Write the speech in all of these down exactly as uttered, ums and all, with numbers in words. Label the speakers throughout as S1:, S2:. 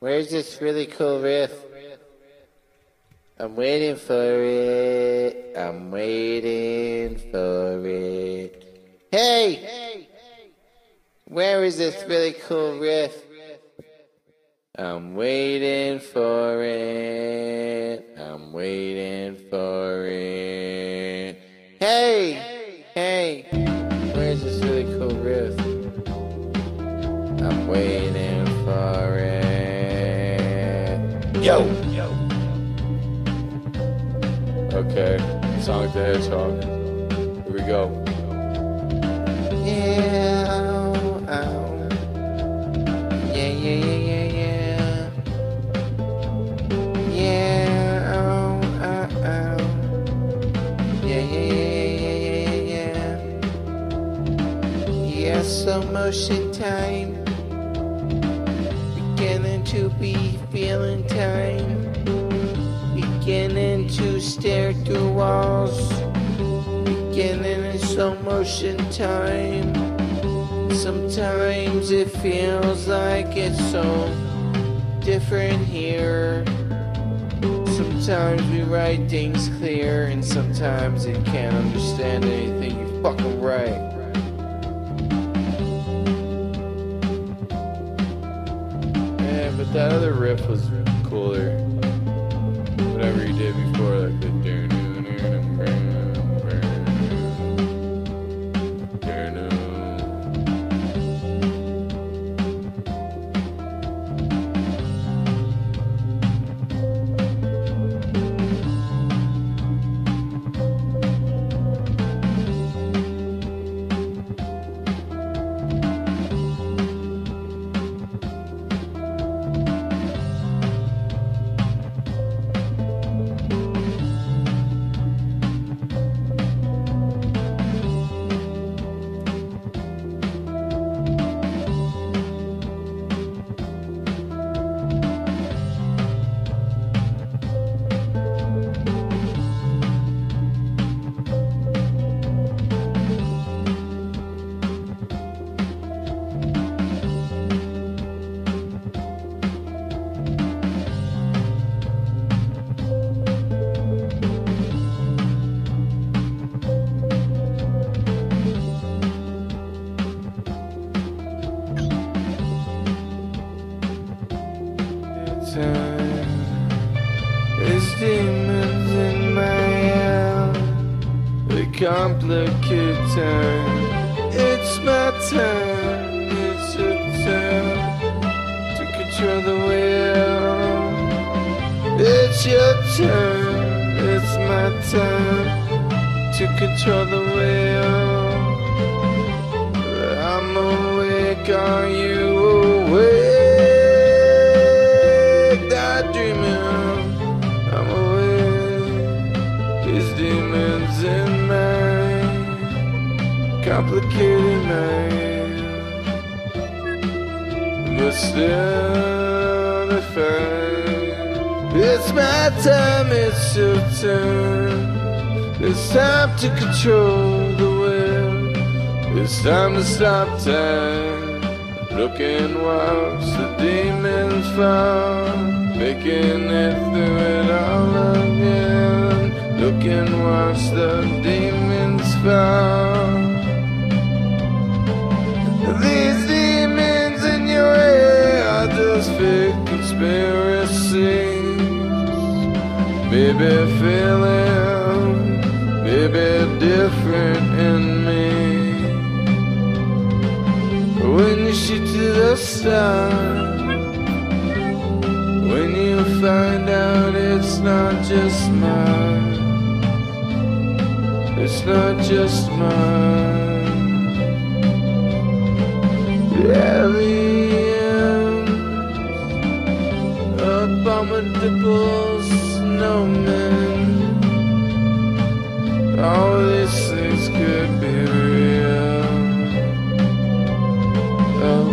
S1: Where's this really cool riff? I'm waiting for it. I'm waiting for it. Hey! Where is this really cool riff? I'm waiting for it. I'm waiting for it. Hey! Hey! Where's this really cool riff? I'm waiting for it. Yo! Yo! Okay, Sonic the Hedgehog. Here we go. Yeah, ow, ow. Yeah, yeah, yeah, yeah, yeah. Yeah, ow, ow, ow. Yeah, yeah, yeah, yeah, yeah, yeah. Yeah, slow motion time. Beginning to be feeling time. Beginning to stare through walls. Beginning in slow motion time. Sometimes it feels like it's so different here. Sometimes we write things clear, and sometimes it can't understand anything you fucking write. Yeah, but that other riff was cooler. Whatever you did before, like the There's demons in my head. They complicate time. It's my time. It's your turn to control the wheel. It's your turn. It's my time to control the wheel. I'm awake. Are you awake? In my complicated mind, but still defined. It's my time, it's your turn. It's time to control the will. It's time to stop time. Look and watch the demons fall, making it through it all again. Look and watch the demons fall. These demons in your head are just fake conspiracies. Maybe feeling, maybe different in me. When you shoot to the stars, when you find out it's not just mine. It's not just mine. Aliens, abominable snowmen. All these things could be real. Oh.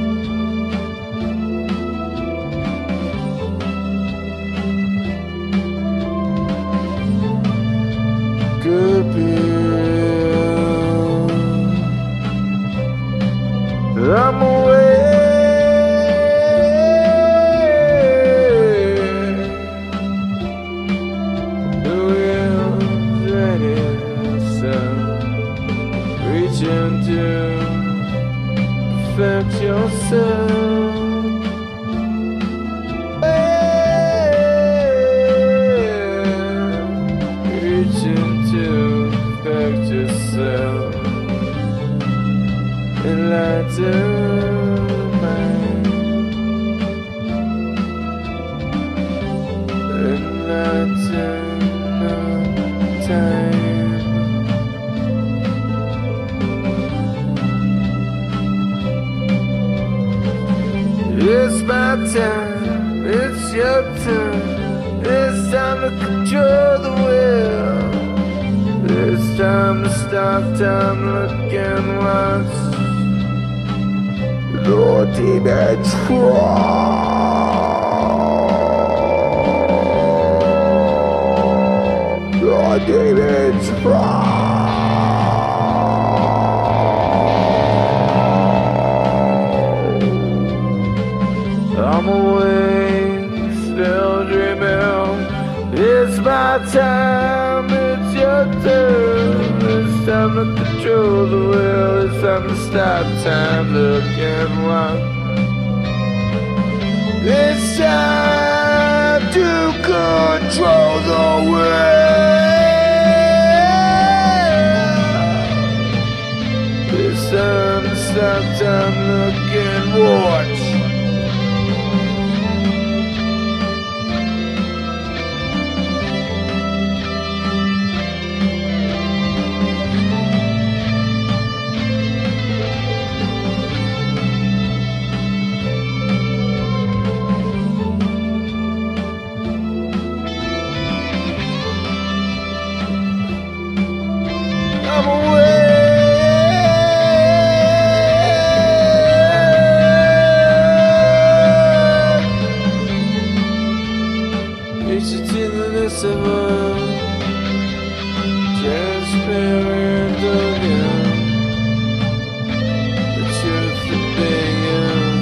S1: Could be real. I'm away. It's my time, it's your turn. It's time to control the wheel. It's time to stop, time to look and watch. Lord demons crawl. Lord demons crawl. I'm awake, still dreaming. It's my time, it's your turn. It's time to control the wheel. It's time to stop, time to look and watch. It's time to control the wheel. It's time to stop, time to look and watch. I'm away. It's a tenderness of a transparent again. The truth is big,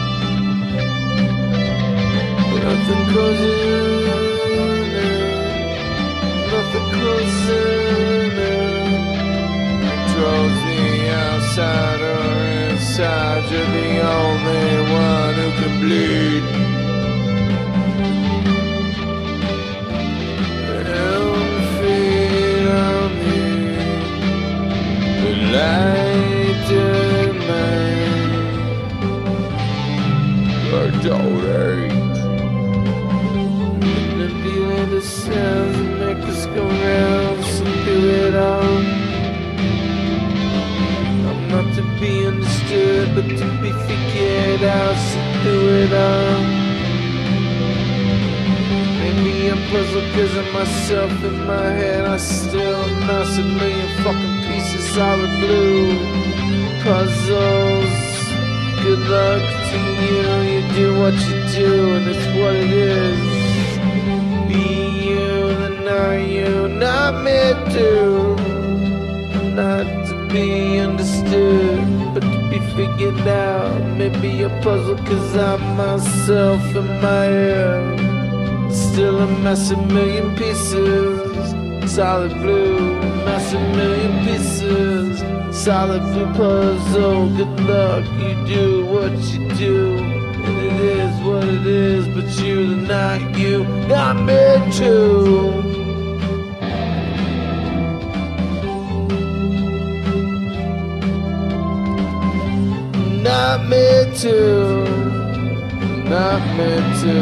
S1: nothing closing in, nothing closing in. Draws the outsider inside. You're the only one who can bleed. And feed on me the light in my daughter. And feel the sounds that make us go round. So do it all. Not to be understood, but to be figured out, so do it all. Maybe I'm puzzled cause of myself in my head. I still amass a million fucking pieces, solid blue puzzles. Good luck to you, you do what you do, and it's what it is. Be you, then are you not meant to? Not be understood, but to be figured out. Maybe a puzzle cause I'm myself in my head. Still a mess of million pieces, solid blue, mess of million pieces, solid blue puzzle. Good luck, you do what you do, and it is what it is, but you're not you, not meant to. Not meant to, not meant to.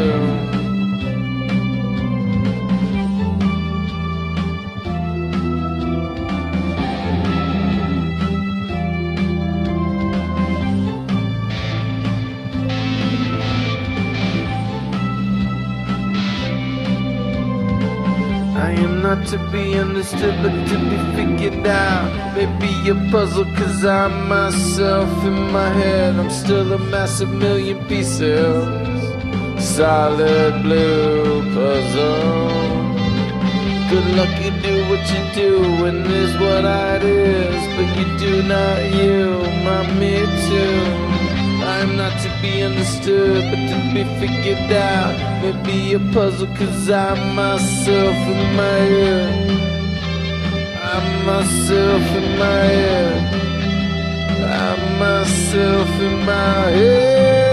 S1: I am not to be understood, but to be figured out. Maybe a puzzle cause I'm myself in my head. I'm still a massive million pieces, solid blue puzzle. Good luck, you do what you do, and is what it is, but you do not you, my me too. I'm not to be understood, but to be figured out. Maybe a puzzle cause I'm myself in my head. I'm myself in my head. I'm myself in my head.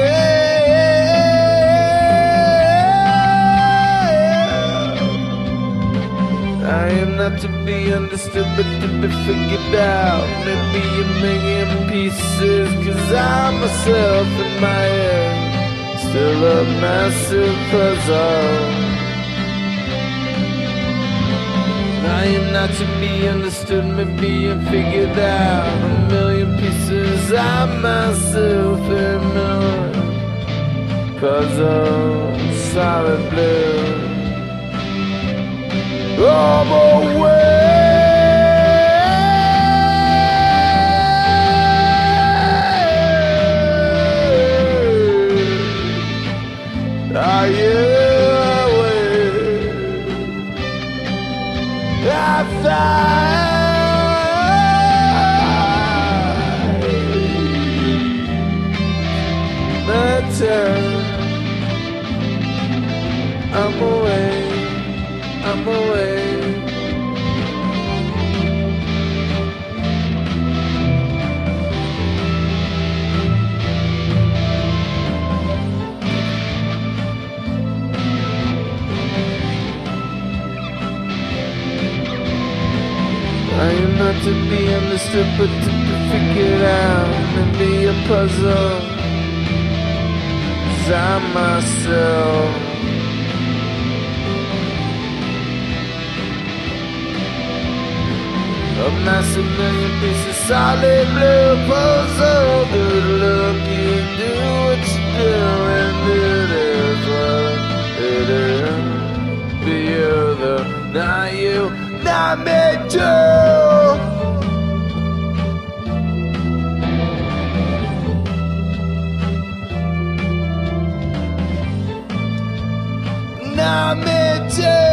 S1: I am not to be understood, but to be figured out. Maybe a million pieces, cause I'm myself in my head. Still a massive puzzle. I am not to be understood, maybe and figured out. A million pieces, I'm myself in my head. puzzle, solid blue. I'm away. Are you away? I find the turn. I'm away, I'm away. I am not to be understood, but to be figured out and be a puzzle. 'Cause I'm myself. A massive million pieces, solid blue puzzle. Good luck, you do what you do, and it is what it is. Be you the, not you, not me too. Not me too.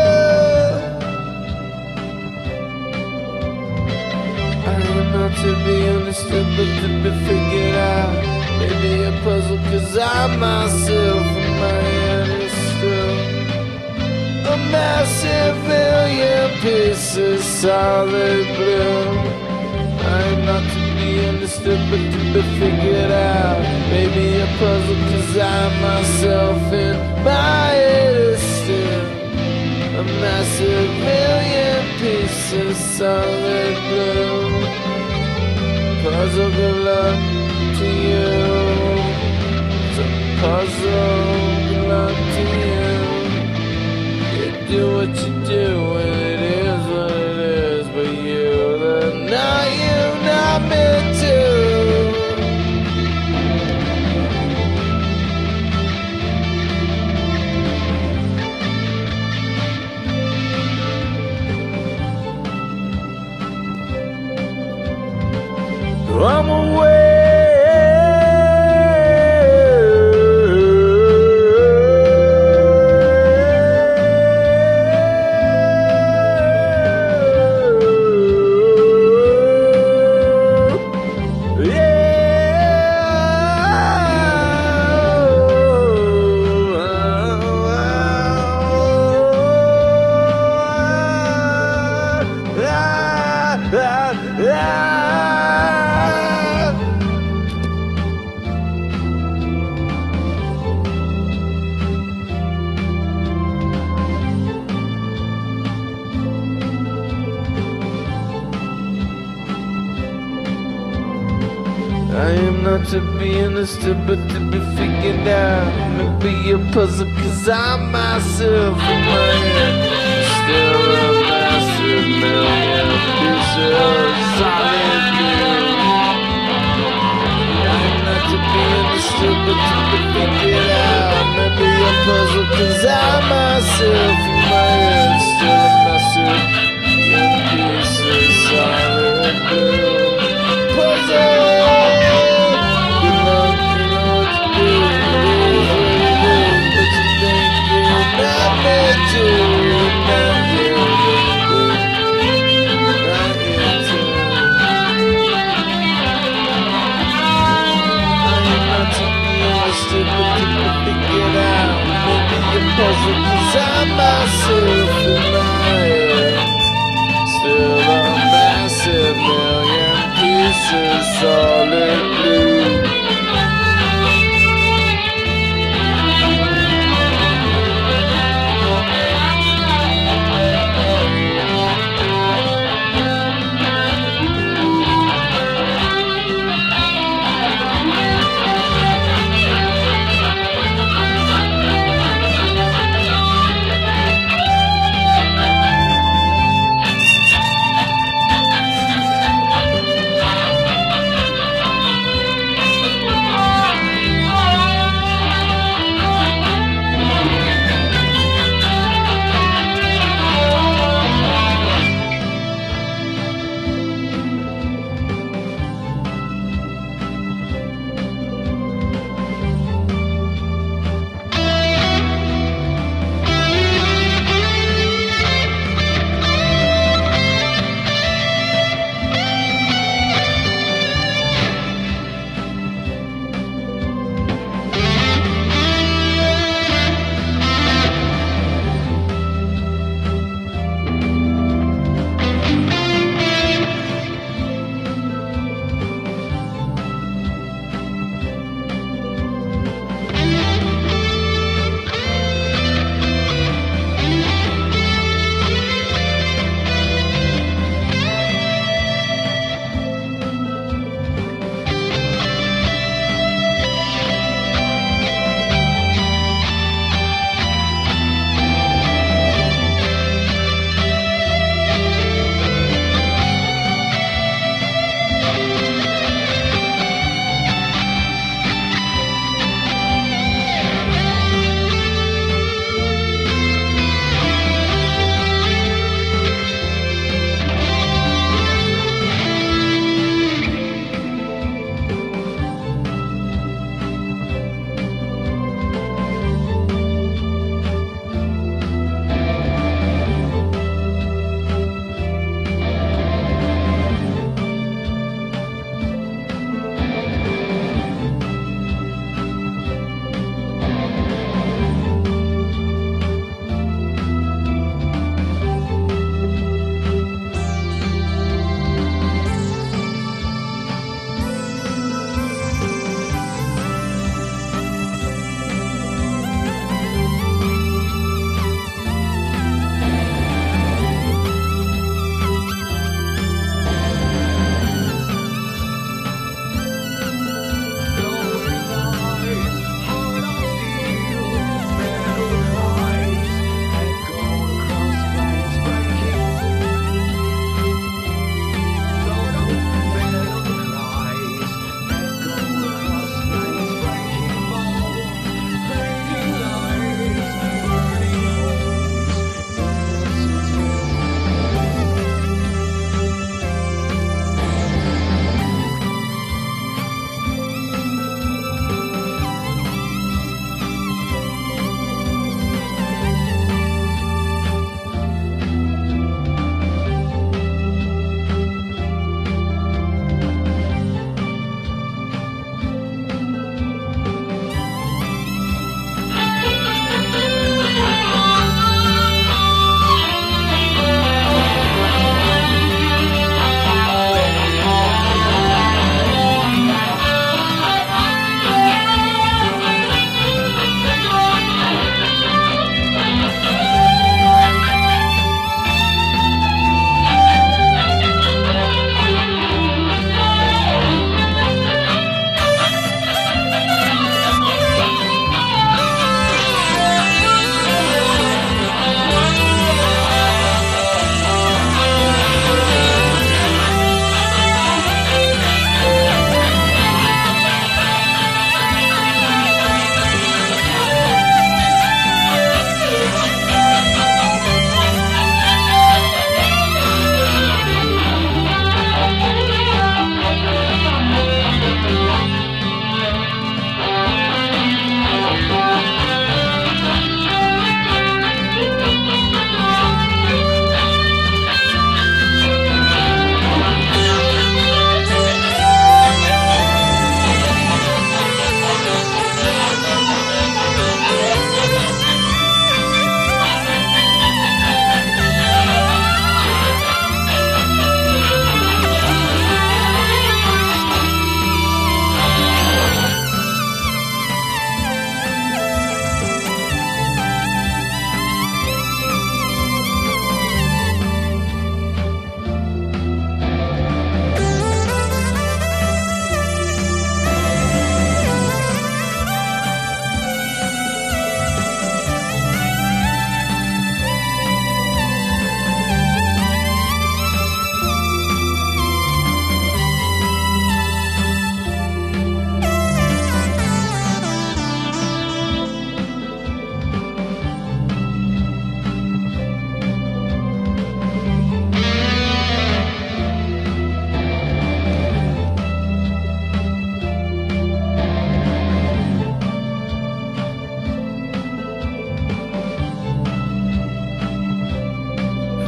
S1: I am not to be understood, but to be figured out. Maybe a puzzle, 'cause I'm myself, and my head is still a massive million pieces, solid blue. I am not to be understood, but to be figured out. Maybe a puzzle, 'cause I'm myself, and my head is still a massive million pieces, solid blue. Puzzle, good luck to you. It's a puzzle, good luck to you. You do what you do, and it is what it is. But you, the not you, not me too. I'm away. I am not to be understood, but to be figured out. Maybe a puzzle, 'cause I'm myself, and my head still a massive million pieces, solid blue. I am not to be understood, but to be figured out. Maybe a puzzle, 'cause I'm myself, and my head still a massive million pieces, solid blue. Puzzle. Puzzle, 'cause I'm myself, and I am still a massive million pieces, solid blue.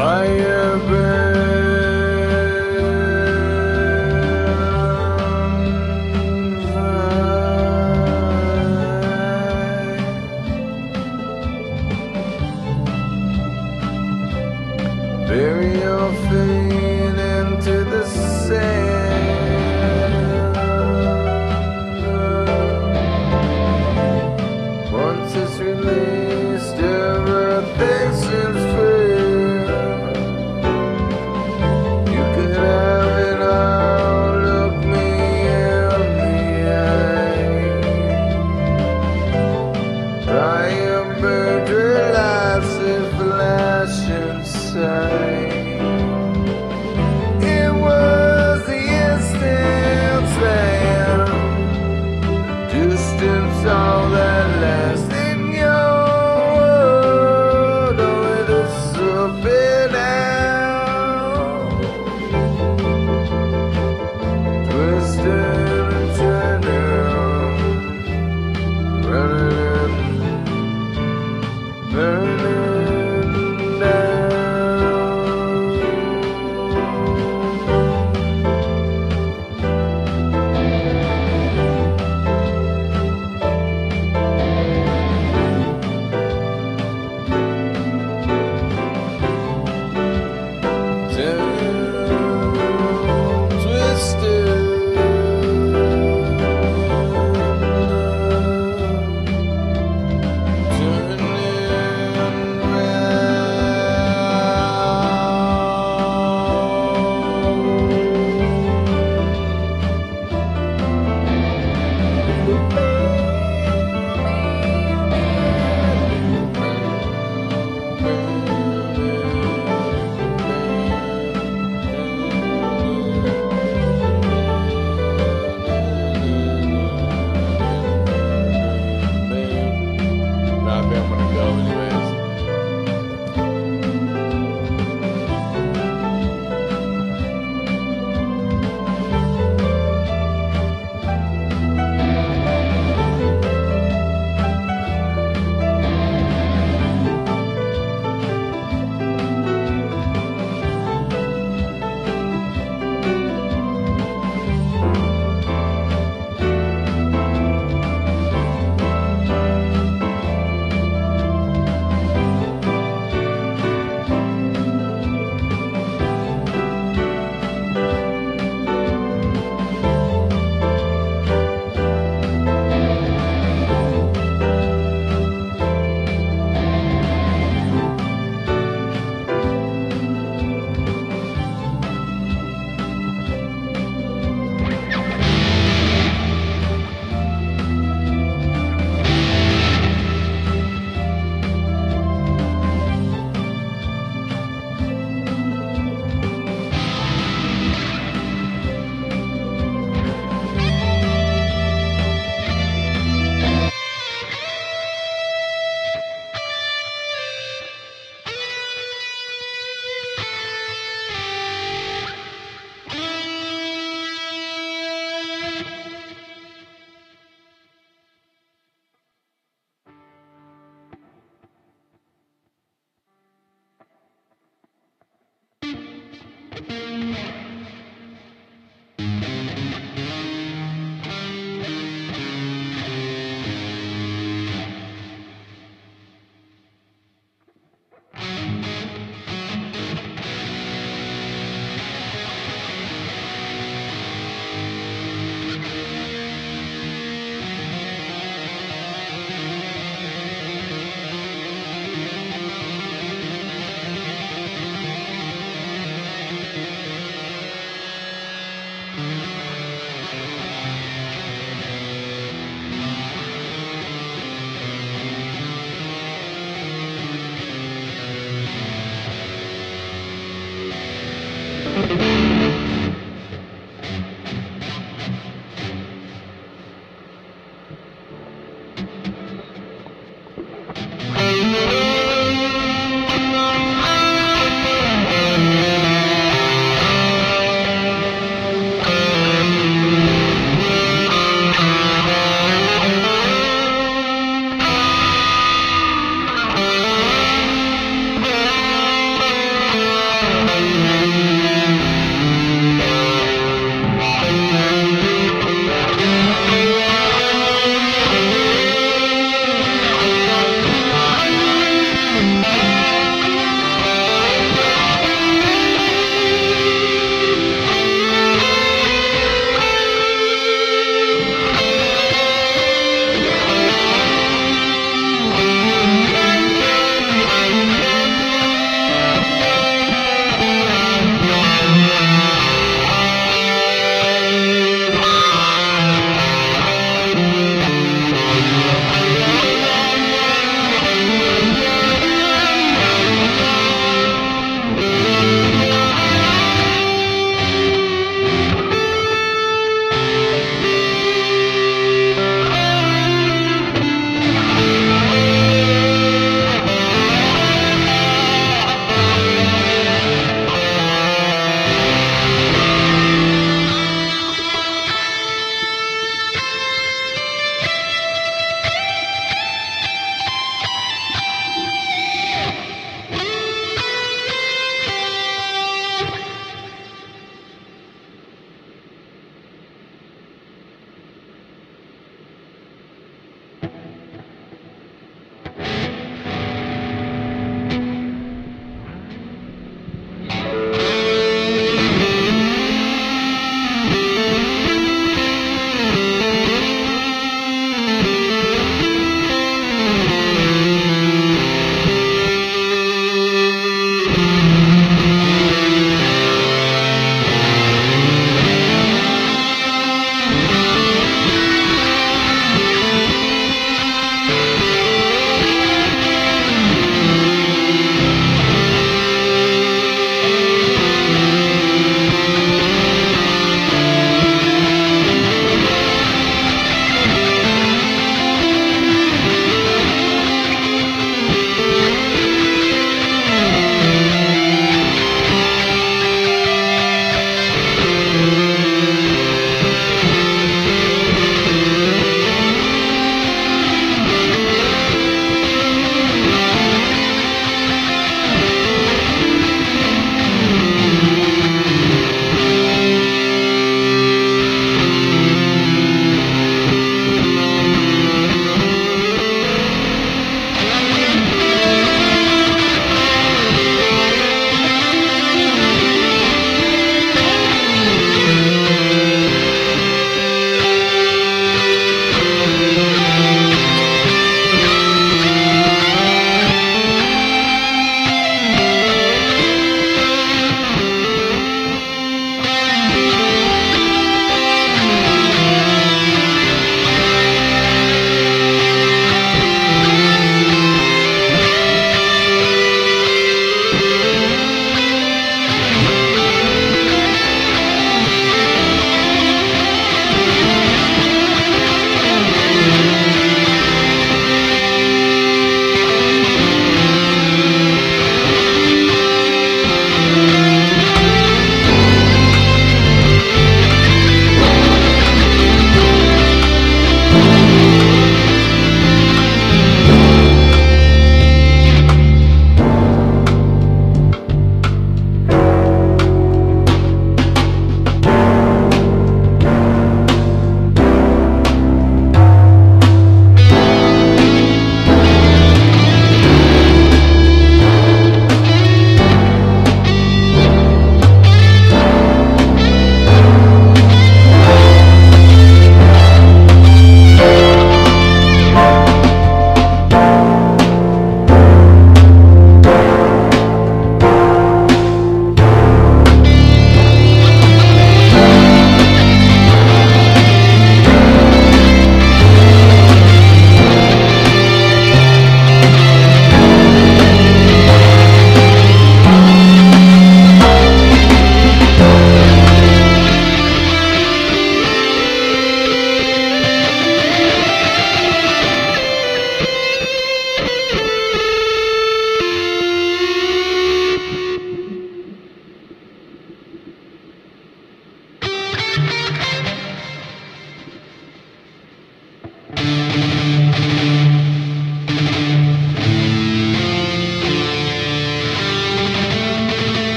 S1: Fire burns high. Bury your feet into the sand. Once it's released, everything seems free. It was the instant span, distance all that lasts in your world. Oh, it is up and out, twisting and turning, running and burning.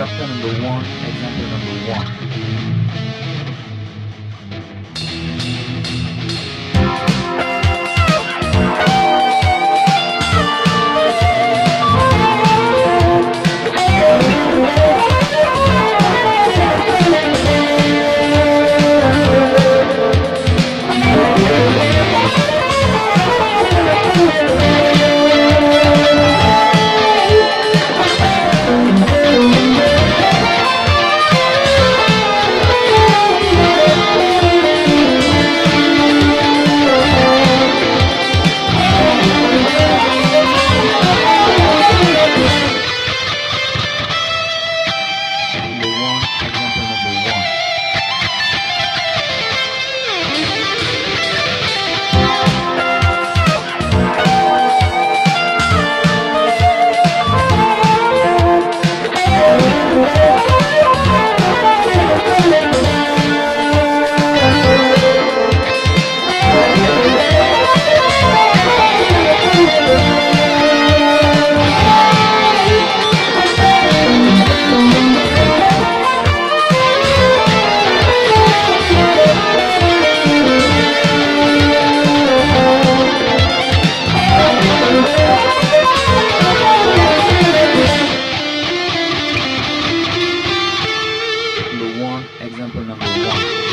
S2: Chapter number one, example number one. Example number one.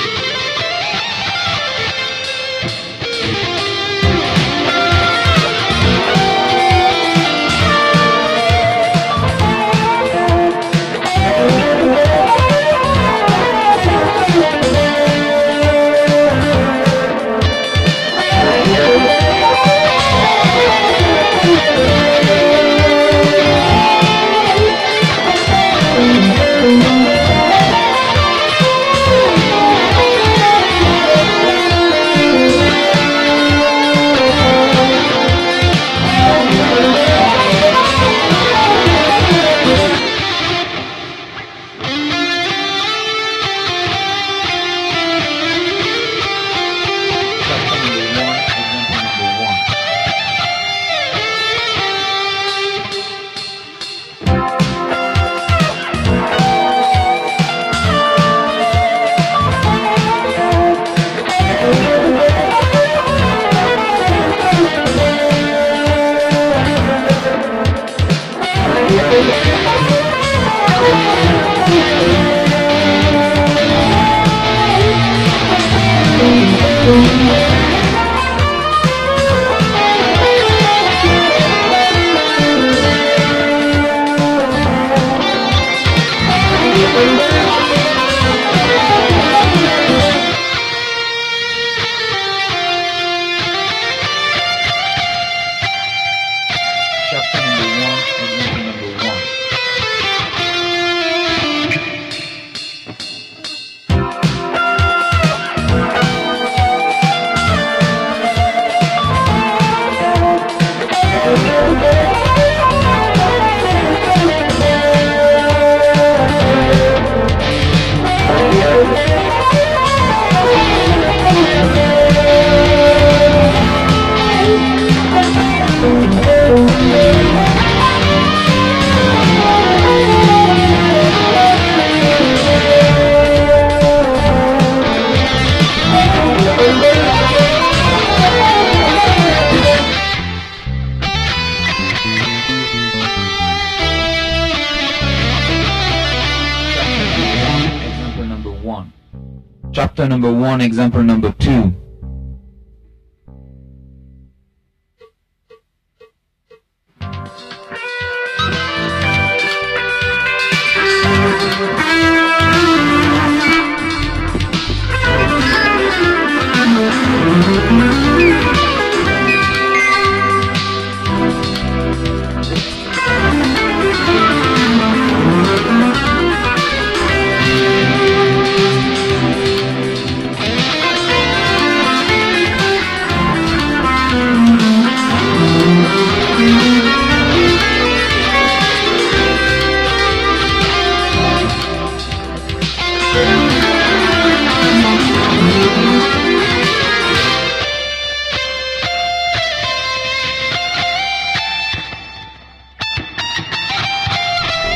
S2: Chapter number one, example number two.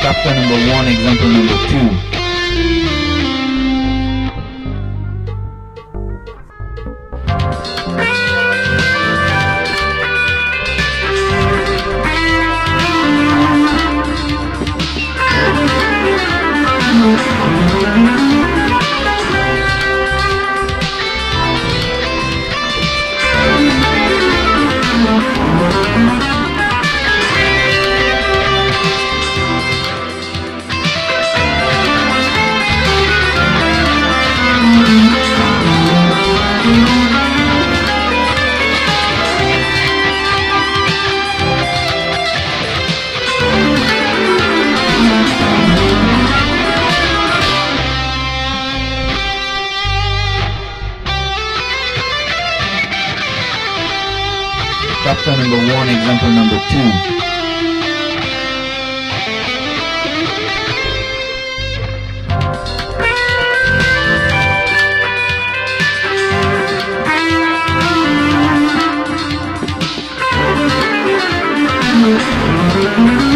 S2: Chapter number one, example number two. Chapter number one, example number two.
S3: Thank you.